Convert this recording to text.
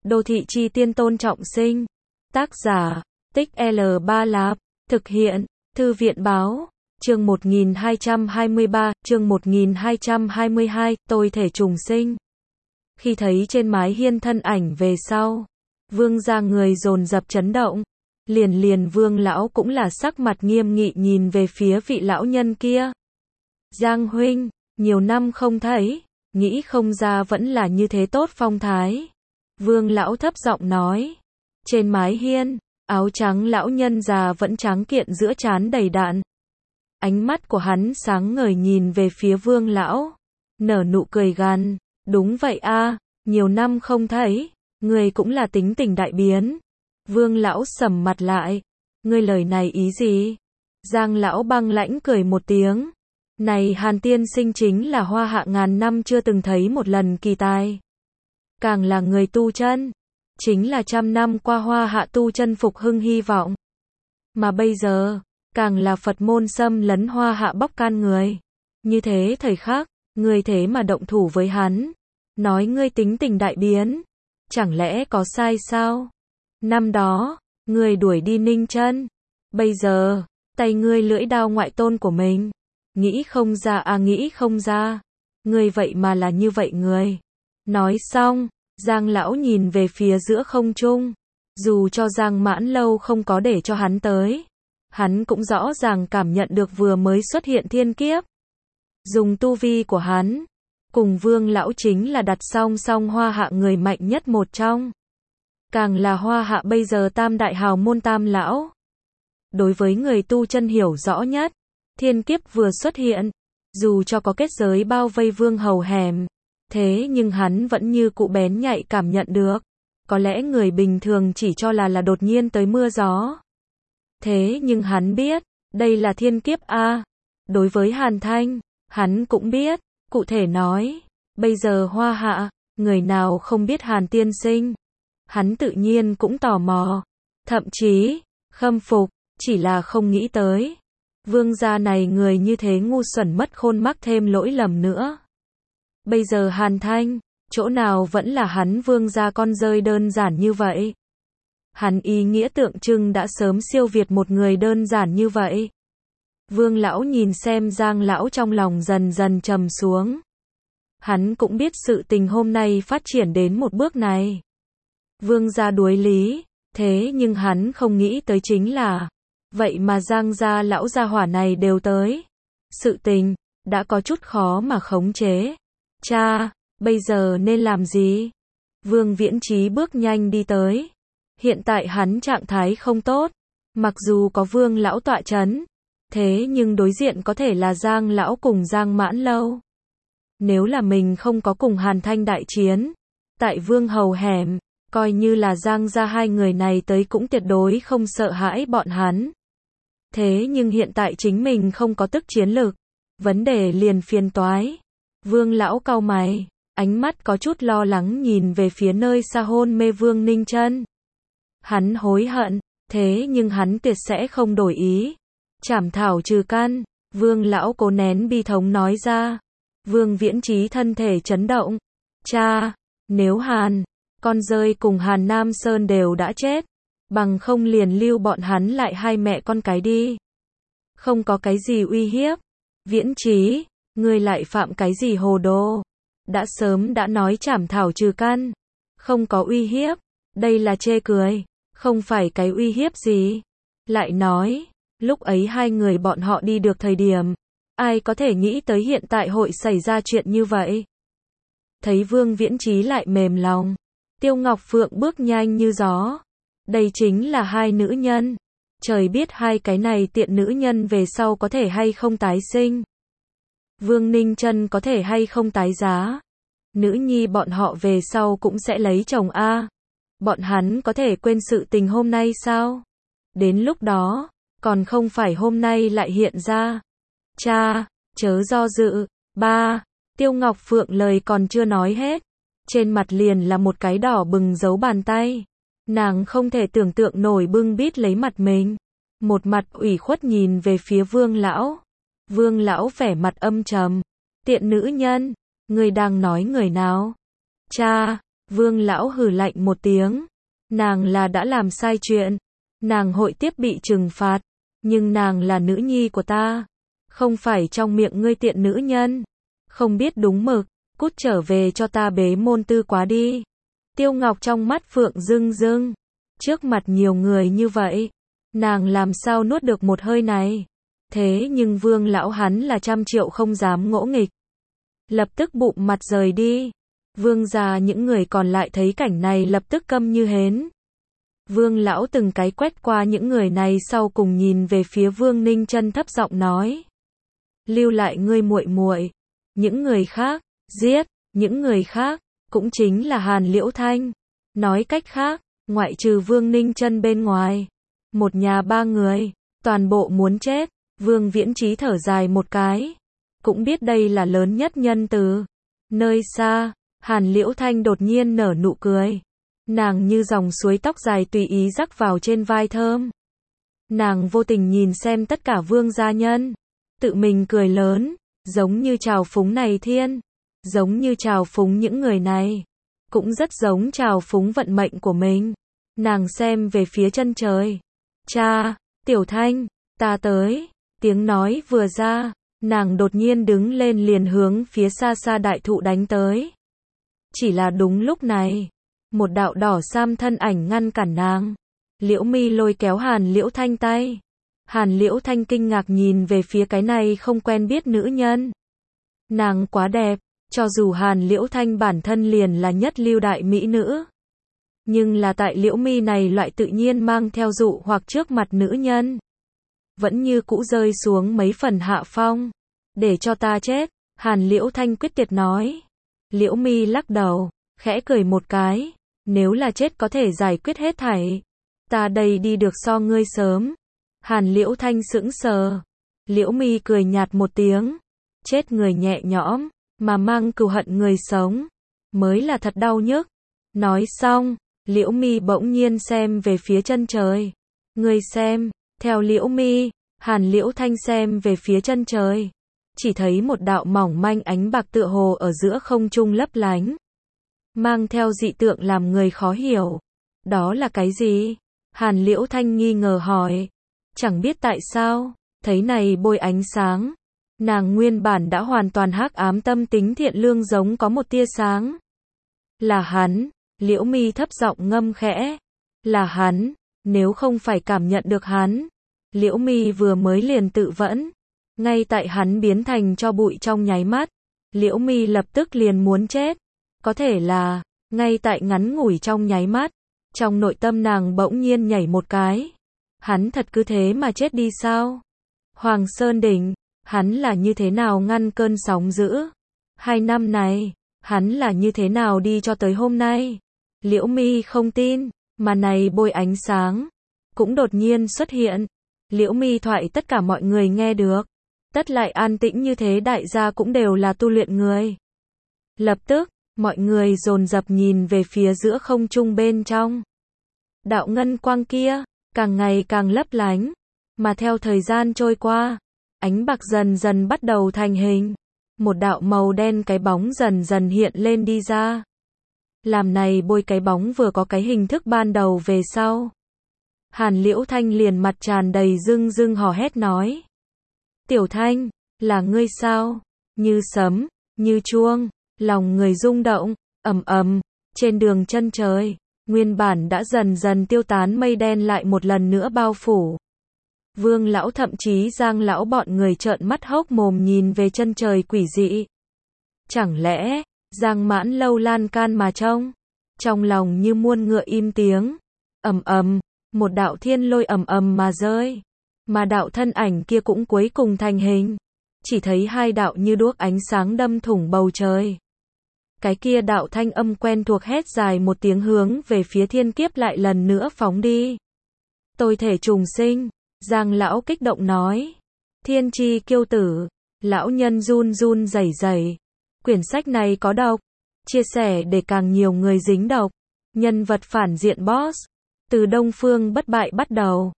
Đô thị chi tiên tôn trọng sinh. Tác giả, Tích L3 Lạp. Thực hiện, Thư viện báo. Chương 1223, chương 1222, tôi thể trùng sinh. Khi thấy trên mái hiên thân ảnh về sau, Vương gia người dồn dập chấn động. Liền Vương lão cũng là sắc mặt nghiêm nghị nhìn về phía vị lão nhân kia. Giang huynh, nhiều năm không thấy, nghĩ không ra vẫn là như thế tốt phong thái. Vương lão thấp giọng nói. Trên mái hiên, áo trắng lão nhân già vẫn trắng kiện giữa trán đầy đạn. Ánh mắt của hắn sáng ngời nhìn về phía Vương lão, nở nụ cười gằn. Đúng vậy a, nhiều năm không thấy, người cũng là tính tình đại biến. Vương lão sầm mặt lại. Ngươi lời này ý gì? Giang lão băng lãnh cười một tiếng. Này Hàn tiên sinh chính là hoa hạ ngàn năm chưa từng thấy một lần kỳ tài. Càng là người tu chân, chính là trăm năm qua hoa hạ tu chân phục hưng hy vọng. Mà bây giờ, càng là Phật môn xâm lấn hoa hạ bóc can người. Như thế thời khắc, ngươi thế mà động thủ với hắn. Nói ngươi tính tình đại biến. Chẳng lẽ có sai sao? Năm đó, ngươi đuổi đi Ninh Chân. Bây giờ, tay ngươi lưỡi đao ngoại tôn của mình. Nghĩ không ra à, nghĩ không ra. Ngươi vậy mà là như vậy người. Nói xong, Giang lão nhìn về phía giữa không trung. Dù cho Giang Mãn Lâu không có để cho hắn tới, hắn cũng rõ ràng cảm nhận được vừa mới xuất hiện thiên kiếp. Dùng tu vi của hắn, cùng Vương lão chính là đặt song song hoa hạ người mạnh nhất một trong. Càng là hoa hạ bây giờ tam đại hào môn tam lão. Đối với người tu chân hiểu rõ nhất, thiên kiếp vừa xuất hiện, dù cho có kết giới bao vây vương hầu hẻm, thế nhưng hắn vẫn như cụ bén nhạy cảm nhận được. Có lẽ người bình thường chỉ cho là đột nhiên tới mưa gió. Thế nhưng hắn biết, đây là thiên kiếp a. Đối với Hàn Thanh, hắn cũng biết, cụ thể nói, bây giờ hoa hạ, người nào không biết Hàn tiên sinh. Hắn tự nhiên cũng tò mò, thậm chí, khâm phục, chỉ là không nghĩ tới. Vương gia này người như thế ngu xuẩn mất khôn mắc thêm lỗi lầm nữa. Bây giờ Hàn Thanh, chỗ nào vẫn là hắn vương gia con rơi đơn giản như vậy. Hắn ý nghĩa tượng trưng đã sớm siêu việt một người đơn giản như vậy. Vương lão nhìn xem Giang lão trong lòng dần dần trầm xuống. Hắn cũng biết sự tình hôm nay phát triển đến một bước này. Vương gia đuối lý, thế nhưng hắn không nghĩ tới chính là, vậy mà Giang gia lão gia hỏa này đều tới. Sự tình, đã có chút khó mà khống chế. Cha, bây giờ nên làm gì? Vương Viễn Chí bước nhanh đi tới. Hiện tại hắn trạng thái không tốt. Mặc dù có Vương lão tọa chấn, thế nhưng đối diện có thể là Giang lão cùng Giang Mãn Lâu. Nếu là mình không có cùng Hàn Thanh đại chiến, tại Vương hầu hẻm, coi như là Giang gia hai người này tới cũng tuyệt đối không sợ hãi bọn hắn. Thế nhưng hiện tại chính mình không có tức chiến lực. Vấn đề liền phiền toái. Vương lão cau mày, ánh mắt có chút lo lắng nhìn về phía nơi xa hôn mê Vương Ninh Chân. Hắn hối hận, thế nhưng hắn tuyệt sẽ không đổi ý. Trảm thảo trừ căn, Vương lão cố nén bi thống nói ra. Vương Viễn Chí thân thể chấn động. Cha, nếu Hàn, con rơi cùng Hàn Nam Sơn đều đã chết, bằng không liền lưu bọn hắn lại hai mẹ con cái đi. Không có cái gì uy hiếp. Viễn Chí, ngươi lại phạm cái gì hồ đồ? Đã sớm đã nói trảm thảo trừ căn. Không có uy hiếp. Đây là chê cười. Không phải cái uy hiếp gì. Lại nói, lúc ấy hai người bọn họ đi được thời điểm, ai có thể nghĩ tới hiện tại hội xảy ra chuyện như vậy? Thấy Vương Viễn Chí lại mềm lòng, Tiêu Ngọc Phượng bước nhanh như gió. Đây chính là hai nữ nhân. Trời biết hai cái này tiện nữ nhân về sau có thể hay không tái sinh. Vương Ninh Chân có thể hay không tái giá. Nữ nhi bọn họ về sau cũng sẽ lấy chồng a. Bọn hắn có thể quên sự tình hôm nay sao? Đến lúc đó, còn không phải hôm nay lại hiện ra. Cha, chớ do dự. Ba, Tiêu Ngọc Phượng lời còn chưa nói hết. Trên mặt liền là một cái đỏ bừng dấu bàn tay. Nàng không thể tưởng tượng nổi bưng bít lấy mặt mình. Một mặt ủy khuất nhìn về phía Vương lão. Vương lão vẻ mặt âm trầm. Tiện nữ nhân, ngươi đang nói người nào? Cha, Vương lão hừ lạnh một tiếng. Nàng là đã làm sai chuyện. Nàng hội tiếp bị trừng phạt. Nhưng nàng là nữ nhi của ta. Không phải trong miệng ngươi tiện nữ nhân. Không biết đúng mực. Cút trở về cho ta bế môn tư quá đi. Tiêu Ngọc trong mắt Phượng rưng rưng. Trước mặt nhiều người như vậy. Nàng làm sao nuốt được một hơi này. Thế nhưng Vương lão hắn là 100 triệu không dám ngỗ nghịch. Lập tức bụng mặt rời đi. Vương gia những người còn lại thấy cảnh này lập tức câm như hến. Vương lão từng cái quét qua những người này sau cùng nhìn về phía Vương Ninh Chân thấp giọng nói. Lưu lại ngươi muội muội. Những người khác, giết, những người khác, cũng chính là Hàn Liễu Thanh. Nói cách khác, ngoại trừ Vương Ninh Chân bên ngoài. Một nhà 3 người, toàn bộ muốn chết. Vương Viễn Trí thở dài một cái. Cũng biết đây là lớn nhất nhân từ. Nơi xa, Hàn Liễu Thanh đột nhiên nở nụ cười. Nàng như dòng suối tóc dài tùy ý rắc vào trên vai thơm. Nàng vô tình nhìn xem tất cả vương gia nhân. Tự mình cười lớn, giống như trào phúng này thiên. Giống như trào phúng những người này. Cũng rất giống trào phúng vận mệnh của mình. Nàng xem về phía chân trời. Cha, Tiểu Thanh, ta tới. Tiếng nói vừa ra, nàng đột nhiên đứng lên liền hướng phía xa xa đại thụ đánh tới. Chỉ là đúng lúc này, một đạo đỏ sam thân ảnh ngăn cản nàng. Liễu Mi lôi kéo Hàn Liễu Thanh tay. Hàn Liễu Thanh kinh ngạc nhìn về phía cái này không quen biết nữ nhân. Nàng quá đẹp, cho dù Hàn Liễu Thanh bản thân liền là nhất lưu đại mỹ nữ. Nhưng là tại Liễu Mi này loại tự nhiên mang theo dụ hoặc trước mặt nữ nhân. Vẫn như cũ rơi xuống mấy phần hạ phong. Để cho ta chết, Hàn Liễu Thanh quyết tuyệt nói. Liễu Mi lắc đầu, khẽ cười một cái. Nếu là chết có thể giải quyết hết thảy. Ta đây đi được so ngươi sớm. Hàn Liễu Thanh sững sờ. Liễu Mi cười nhạt một tiếng. Chết người nhẹ nhõm, mà mang cừu hận người sống. Mới là thật đau nhức. Nói xong, Liễu Mi bỗng nhiên xem về phía chân trời. Ngươi xem. Theo Liễu Mi, Hàn Liễu Thanh xem về phía chân trời. Chỉ thấy một đạo mỏng manh ánh bạc tựa hồ ở giữa không trung lấp lánh. Mang theo dị tượng làm người khó hiểu. Đó là cái gì? Hàn Liễu Thanh nghi ngờ hỏi. Chẳng biết tại sao, thấy này bôi ánh sáng. Nàng nguyên bản đã hoàn toàn hắc ám tâm tính thiện lương giống có một tia sáng. Là hắn, Liễu Mi thấp giọng ngâm khẽ. Là hắn. Nếu không phải cảm nhận được hắn, Liễu Mi vừa mới liền tự vẫn. Ngay tại hắn biến thành cho bụi trong nháy mắt, Liễu Mi lập tức liền muốn chết. Có thể là, ngay tại ngắn ngủi trong nháy mắt, trong nội tâm nàng bỗng nhiên nhảy một cái. Hắn thật cứ thế mà chết đi sao? Hoàng Sơn Đỉnh, hắn là như thế nào ngăn cơn sóng dữ? 2 năm này, hắn là như thế nào đi cho tới hôm nay? Liễu Mi không tin. Mà này bôi ánh sáng cũng đột nhiên xuất hiện. Liễu Mi thoại tất cả mọi người nghe được. Tất lại an tĩnh như thế đại gia cũng đều là tu luyện người. Lập tức, mọi người dồn dập nhìn về phía giữa không trung bên trong. Đạo ngân quang kia, càng ngày càng lấp lánh. Mà theo thời gian trôi qua, ánh bạc dần dần bắt đầu thành hình. Một đạo màu đen cái bóng dần dần hiện lên đi ra. Làm này bôi cái bóng vừa có cái hình thức ban đầu về sau. Hàn Liễu Thanh liền mặt tràn đầy rưng rưng hò hét nói. Tiểu Thanh, là ngươi sao? Như sấm, như chuông, lòng người rung động, ầm ầm, trên đường chân trời, nguyên bản đã dần dần tiêu tán mây đen lại một lần nữa bao phủ. Vương lão thậm chí Giang lão bọn người trợn mắt hốc mồm nhìn về chân trời quỷ dị. Chẳng lẽ Giang Mãn Lâu lan can mà trông, trong lòng như muôn ngựa im tiếng. Ầm ầm, một đạo thiên lôi ầm ầm mà rơi, mà đạo thân ảnh kia cũng cuối cùng thành hình. Chỉ thấy 2 đạo như đuốc ánh sáng đâm thủng bầu trời. Cái kia đạo thanh âm quen thuộc hét dài một tiếng hướng về phía thiên kiếp lại lần nữa phóng đi. Tôi thể trùng sinh, Giang lão kích động nói. Thiên chi kiêu tử, lão nhân run run rẩy rẩy. Quyển sách này có độc, chia sẻ để càng nhiều người dính độc. Nhân vật phản diện boss, từ Đông Phương bất bại bắt đầu.